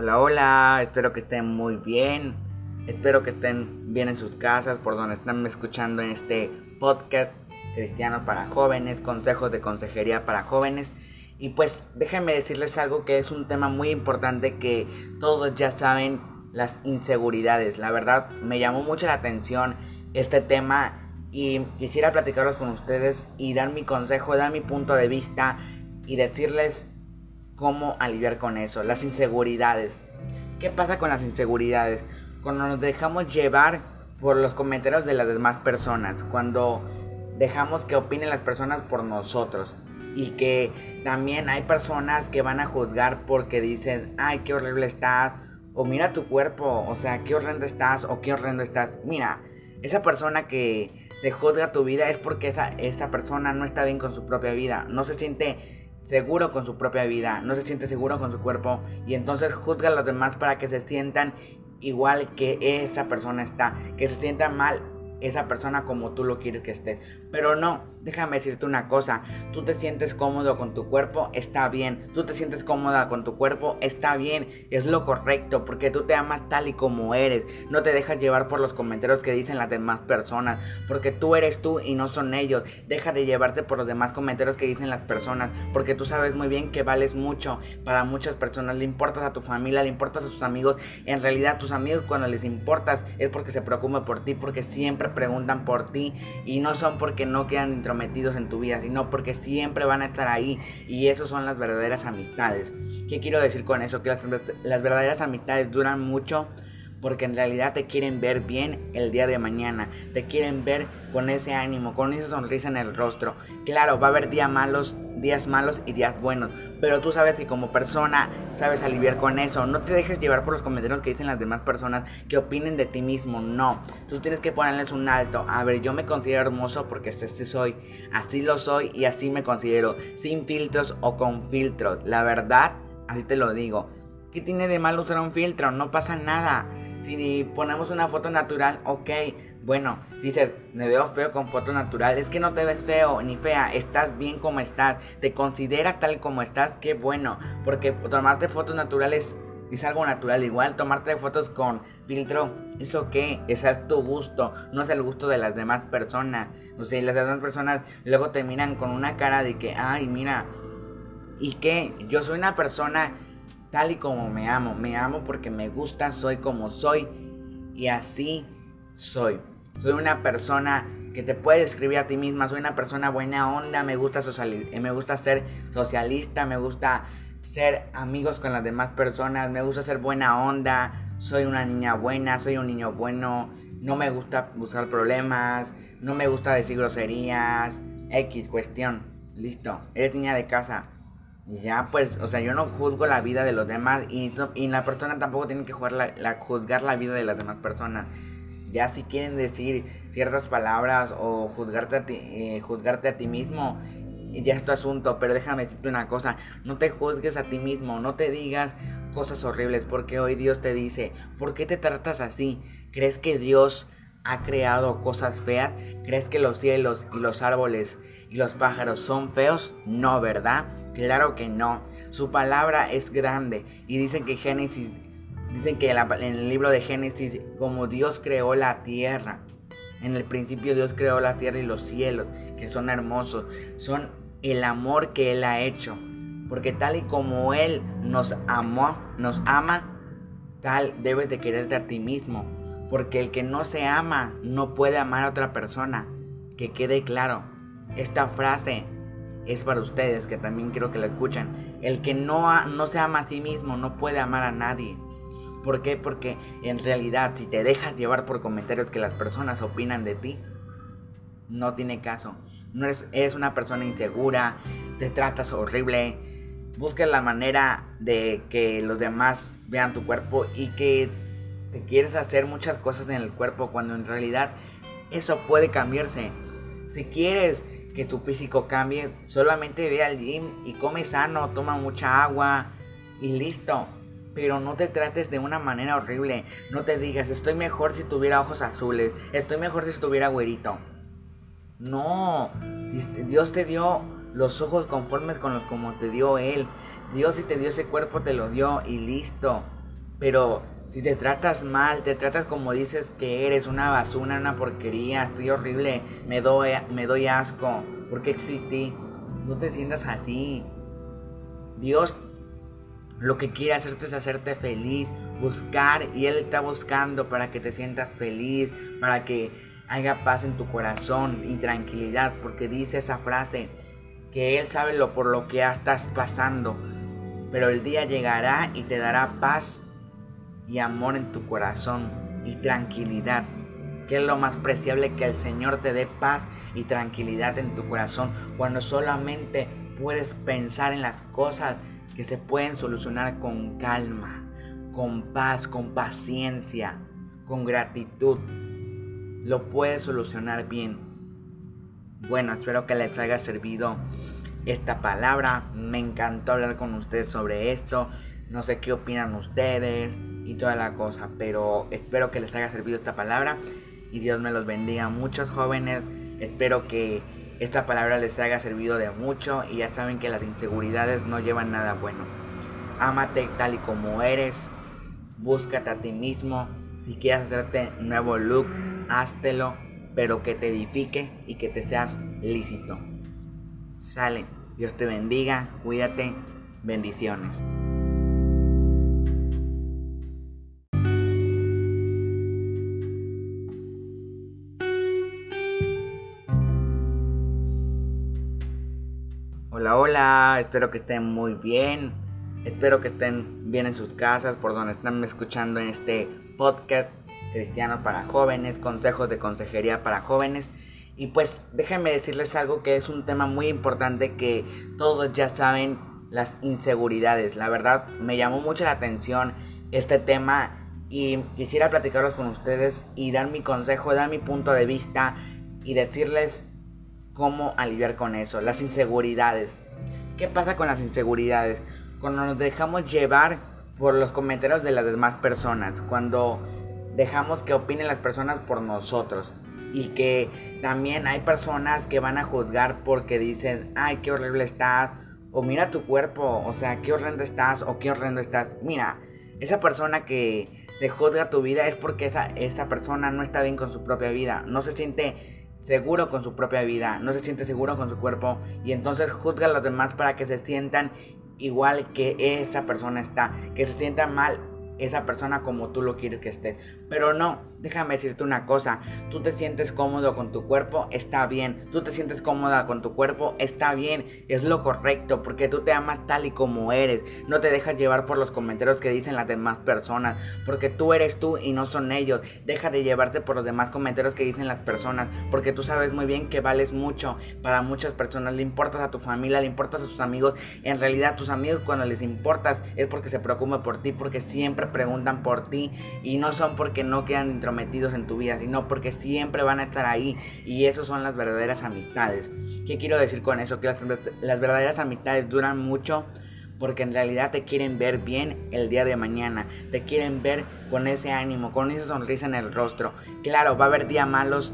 Hola, hola, espero que estén muy bien. Espero que estén bien en sus casas, por donde están escuchando en este podcast cristiano para jóvenes, consejos de consejería para jóvenes. Y pues déjenme decirles algo que es un tema muy importante que todos ya saben, las inseguridades. La verdad me llamó mucho la atención este tema y quisiera platicarlos con ustedes y dar mi consejo, dar mi punto de vista y decirles cómo aliviar con eso, las inseguridades. ¿Qué pasa con las inseguridades? Cuando nos dejamos llevar por los comentarios de las demás personas, cuando dejamos que opinen las personas por nosotros, y que también hay personas que van a juzgar porque dicen, ay, qué horrible estás, o mira tu cuerpo, o sea, qué horrendo estás, o qué horrendo estás. Mira, esa persona que te juzga tu vida es porque esa persona no está bien con su propia vida, no se siente seguro con su propia vida, no se siente seguro con su cuerpo, y entonces juzga a los demás para que se sientan igual que esa persona está, que se sienta mal esa persona como tú lo quieres que estés. Pero no, déjame decirte una cosa, tú te sientes cómodo con tu cuerpo, está bien, tú te sientes cómoda con tu cuerpo, está bien, es lo correcto, porque tú te amas tal y como eres, no te dejas llevar por los comentarios que dicen las demás personas, porque tú eres tú y no son ellos. Deja de llevarte por los demás comentarios que dicen las personas, porque tú sabes muy bien que vales mucho para muchas personas, le importas a tu familia, le importas a tus amigos. En realidad tus amigos, cuando les importas, es porque se preocupan por ti, porque siempre preguntan por ti, y no son porque no quedan intrometidos en tu vida, sino porque siempre van a estar ahí, y eso son las verdaderas amistades. ¿Qué quiero decir con eso? Que las verdaderas amistades duran mucho, porque en realidad te quieren ver bien el día de mañana, te quieren ver con ese ánimo, con esa sonrisa en el rostro. Claro, va a haber días malos y días buenos, pero tú sabes que como persona sabes aliviar con eso. No te dejes llevar por los comentarios que dicen las demás personas, que opinen de ti mismo. No, tú tienes que ponerles un alto. A ver, yo me considero hermoso porque soy, así lo soy y así me considero, sin filtros o con filtros. La verdad, así te lo digo. ¿Qué tiene de malo usar un filtro? No pasa nada. Si ponemos una foto natural, ok. Bueno, si dices, me veo feo con foto natural, es que no te ves feo ni fea, estás bien como estás, te consideras tal como estás, qué bueno. Porque tomarte fotos naturales es algo natural. Igual tomarte fotos con filtro, ¿eso qué? Ese es tu gusto, no es el gusto de las demás personas. O sea, las demás personas luego te miran con una cara de que, ay, mira, ¿y qué? Yo soy una persona tal y como me amo porque me gusta, soy como soy y así soy. Soy una persona que te puede describir a ti misma, soy una persona buena onda, me gusta ser socialista, me gusta ser amigos con las demás personas, me gusta ser buena onda, soy una niña buena, soy un niño bueno, no me gusta buscar problemas, no me gusta decir groserías, X cuestión, listo, eres niña de casa. Y ya, pues, o sea, yo no juzgo la vida de los demás, y la persona tampoco tiene que juzgar la vida de las demás personas. Ya si quieren decir ciertas palabras o juzgarte a ti mismo, ya es tu asunto. Pero déjame decirte una cosa, no te juzgues a ti mismo, no te digas cosas horribles, porque hoy Dios te dice, ¿por qué te tratas así? ¿Crees que Dios ha creado cosas feas? ¿Crees que los cielos y los árboles y los pájaros son feos? No, ¿verdad? Claro que no. Su palabra es grande, y dicen que en el libro de Génesis, como Dios creó la tierra, en el principio Dios creó la tierra y los cielos, que son hermosos, son el amor que Él ha hecho, porque tal y como Él nos ama, tal debes de quererte a ti mismo, porque el que no se ama no puede amar a otra persona. Que quede claro, esta frase es para ustedes, que también quiero que la escuchen. El que no se ama a sí mismo no puede amar a nadie. ¿Por qué? Porque en realidad, si te dejas llevar por comentarios que las personas opinan de ti, no tiene caso. No eres una persona insegura, te tratas horrible, buscas la manera de que los demás vean tu cuerpo y que te quieres hacer muchas cosas en el cuerpo, cuando en realidad eso puede cambiarse. Si quieres que tu físico cambie, solamente ve al gym y come sano, toma mucha agua y listo. Pero no te trates de una manera horrible. No te digas, estoy mejor si tuviera ojos azules, estoy mejor si estuviera güerito. No, Dios te dio los ojos conformes con los como te dio Él. Dios, si te dio ese cuerpo, te lo dio y listo. Pero si te tratas mal, te tratas como dices que eres, una basura, una porquería, estoy horrible, me doy asco, ¿por qué existí? No te sientas así. Dios lo que quiere hacerte es hacerte feliz, buscar, y Él está buscando para que te sientas feliz, para que haya paz en tu corazón y tranquilidad, porque dice esa frase, que Él sabe por lo que estás pasando, pero el día llegará y te dará paz y amor en tu corazón y tranquilidad, que es lo más preciable, que el Señor te dé paz y tranquilidad en tu corazón, cuando solamente puedes pensar en las cosas que se pueden solucionar con calma, con paz, con paciencia, con gratitud. Lo puedes solucionar bien. Bueno, espero que les haya servido esta palabra. Me encantó hablar con ustedes sobre esto. No sé qué opinan ustedes y toda la cosa, pero espero que les haya servido esta palabra y Dios me los bendiga. Muchos jóvenes, espero que esta palabra les haya servido de mucho, y ya saben que las inseguridades no llevan nada bueno. Ámate tal y como eres, búscate a ti mismo. Si quieres hacerte un nuevo look, háztelo, pero que te edifique y que te seas lícito. Sale, Dios te bendiga, cuídate, bendiciones. Hola, espero que estén muy bien. Espero que estén bien en sus casas, por donde están escuchando en este podcast Cristianos para Jóvenes, consejos de consejería para jóvenes. Y pues déjenme decirles algo que es un tema muy importante que todos ya saben, las inseguridades. La verdad me llamó mucho la atención este tema y quisiera platicarlos con ustedes y dar mi consejo, dar mi punto de vista y decirles cómo aliviar con eso, las inseguridades. ¿Qué pasa con las inseguridades? Cuando nos dejamos llevar por los comentarios de las demás personas, cuando dejamos que opinen las personas por nosotros, y que también hay personas que van a juzgar porque dicen, ay, qué horrible estás, o mira tu cuerpo, o sea, qué horrendo estás, o qué horrendo estás. Mira, esa persona que te juzga tu vida es porque esa persona no está bien con su propia vida, no se siente seguro con su propia vida, no se siente seguro con su cuerpo, y entonces juzga a los demás para que se sientan igual que esa persona está, que se sienta mal esa persona como tú lo quieres que esté. Pero no, déjame decirte una cosa, tú te sientes cómodo con tu cuerpo, está bien, tú te sientes cómoda con tu cuerpo, está bien, es lo correcto, porque tú te amas tal y como eres, no te dejas llevar por los comentarios que dicen las demás personas, porque tú eres tú y no son ellos. Deja de llevarte por los demás comentarios que dicen las personas, porque tú sabes muy bien que vales mucho para muchas personas, le importas a tu familia, le importas a tus amigos. En realidad tus amigos, cuando les importas, es porque se preocupan por ti, porque siempre preguntan por ti, y no son porque no quedan intrometidos en tu vida, sino porque siempre van a estar ahí, y eso son las verdaderas amistades. ¿Qué quiero decir con eso? Que las verdaderas amistades duran mucho, porque en realidad te quieren ver bien el día de mañana, te quieren ver con ese ánimo, con esa sonrisa en el rostro. Claro, va a haber días malos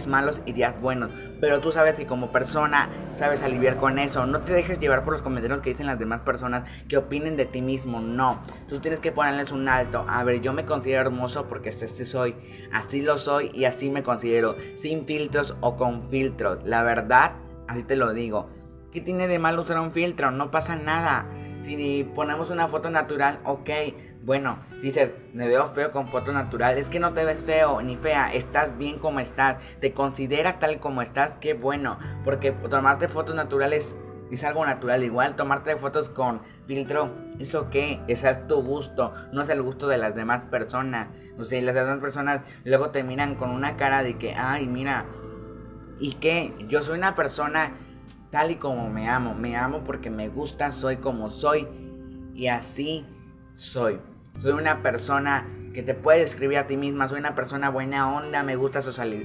y días buenos, pero tú sabes que como persona sabes aliviar con eso. No te dejes llevar por los comentarios que dicen las demás personas, que opinen de ti mismo. No, tú tienes que ponerles un alto. A ver, yo me considero hermoso porque soy, así lo soy y así me considero, sin filtros o con filtros. La verdad, así te lo digo. ¿Qué tiene de malo usar un filtro? No pasa nada. Si ponemos una foto natural, ok. Bueno, si dices, me veo feo con foto natural, es que no te ves feo ni fea, estás bien como estás, te considera tal como estás, qué bueno. Porque tomarte fotos naturales es algo natural. Igual tomarte fotos con filtro, ¿eso qué? Ese es tu gusto, no es el gusto de las demás personas. O sea, las demás personas luego te miran con una cara de que, ay, mira, ¿y qué? Yo soy una persona tal y como me amo porque me gusta, soy como soy y así soy. Soy una persona que te puede describir a ti misma, soy una persona buena onda, me gusta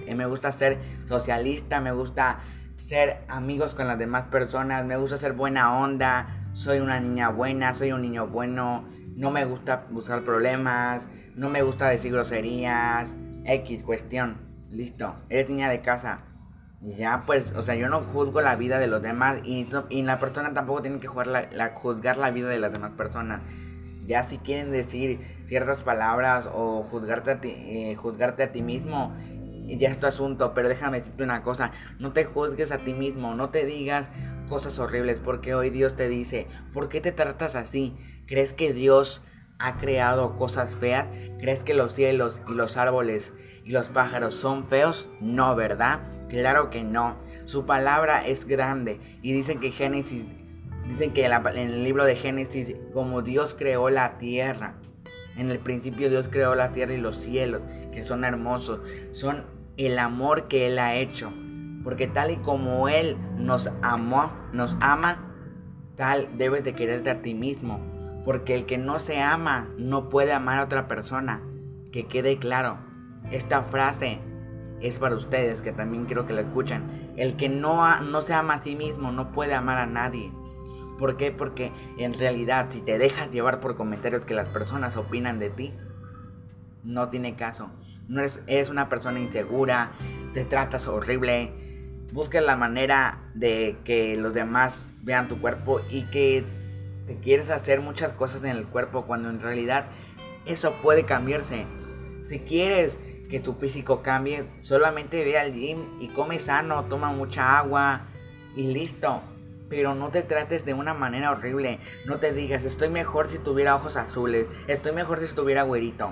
ser socialista, me gusta ser amigos con las demás personas, me gusta ser buena onda, soy una niña buena, soy un niño bueno, no me gusta buscar problemas, no me gusta decir groserías, X cuestión, listo, eres niña de casa. Y ya pues, o sea, yo no juzgo la vida de los demás, y la persona tampoco tiene que juzgar la vida de las demás personas. Ya si quieren decir ciertas palabras o juzgarte a ti mismo, ya es tu asunto. Pero déjame decirte una cosa, no te juzgues a ti mismo, no te digas cosas horribles, porque hoy Dios te dice, ¿por qué te tratas así? ¿Crees que Dios ha creado cosas feas? ¿Crees que los cielos y los árboles y los pájaros son feos? No, ¿verdad? Claro que no. Su palabra es grande y dicen que en el libro de Génesis, como Dios creó la tierra, en el principio Dios creó la tierra y los cielos, que son hermosos, son el amor que Él ha hecho. Porque tal y como Él nos ama, tal debes de quererte a ti mismo. Porque el que no se ama no puede amar a otra persona. Que quede claro, esta frase es para ustedes, que también quiero que la escuchen. El que no se ama a sí mismo no puede amar a nadie. ¿Por qué? Porque en realidad, si te dejas llevar por comentarios que las personas opinan de ti, no tiene caso. No eres una persona insegura, te tratas horrible, buscas la manera de que los demás vean tu cuerpo y que te quieres hacer muchas cosas en el cuerpo, cuando en realidad eso puede cambiarse. Si quieres que tu físico cambie, solamente ve al gym y come sano, toma mucha agua y listo. Pero no te trates de una manera horrible. No te digas, estoy mejor si tuviera ojos azules, estoy mejor si estuviera güerito.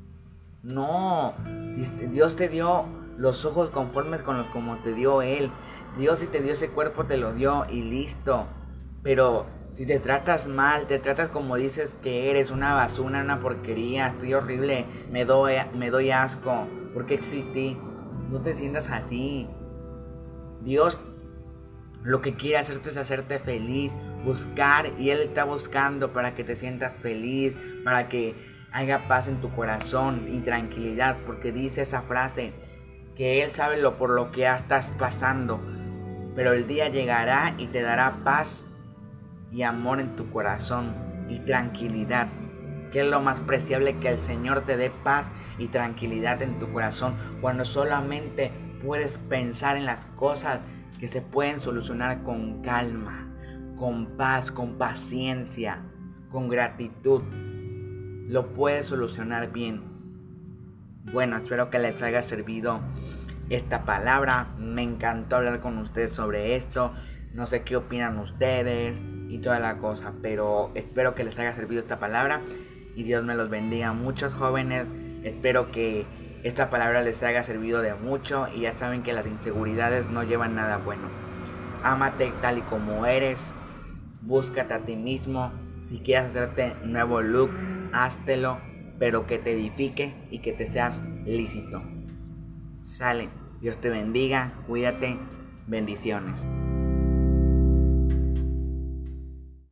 No, Dios te dio los ojos conformes con los como te dio Él. Dios, si te dio ese cuerpo, te lo dio y listo. Pero si te tratas mal, te tratas como dices que eres, una basura, una porquería, estoy horrible, me doy asco, ¿por qué existí? No te sientas así. Dios lo que quiere hacerte es hacerte feliz, buscar, y Él está buscando para que te sientas feliz, para que haya paz en tu corazón y tranquilidad, porque dice esa frase, que Él sabe por lo que estás pasando, pero el día llegará y te dará paz y amor en tu corazón y tranquilidad, que es lo más preciable, que el Señor te dé paz y tranquilidad en tu corazón, cuando solamente puedes pensar en las cosas que se pueden solucionar con calma, con paz, con paciencia, con gratitud. Lo puedes solucionar bien. Bueno, espero que les haya servido esta palabra. Me encantó hablar con ustedes sobre esto. No sé qué opinan ustedes y toda la cosa, pero espero que les haya servido esta palabra y Dios me los bendiga. Muchos jóvenes, espero que esta palabra les haya servido de mucho, y ya saben que las inseguridades no llevan nada bueno. Ámate tal y como eres, búscate a ti mismo. Si quieres hacerte un nuevo look, háztelo, pero que te edifique y que te seas lícito. Sale, Dios te bendiga, cuídate, bendiciones.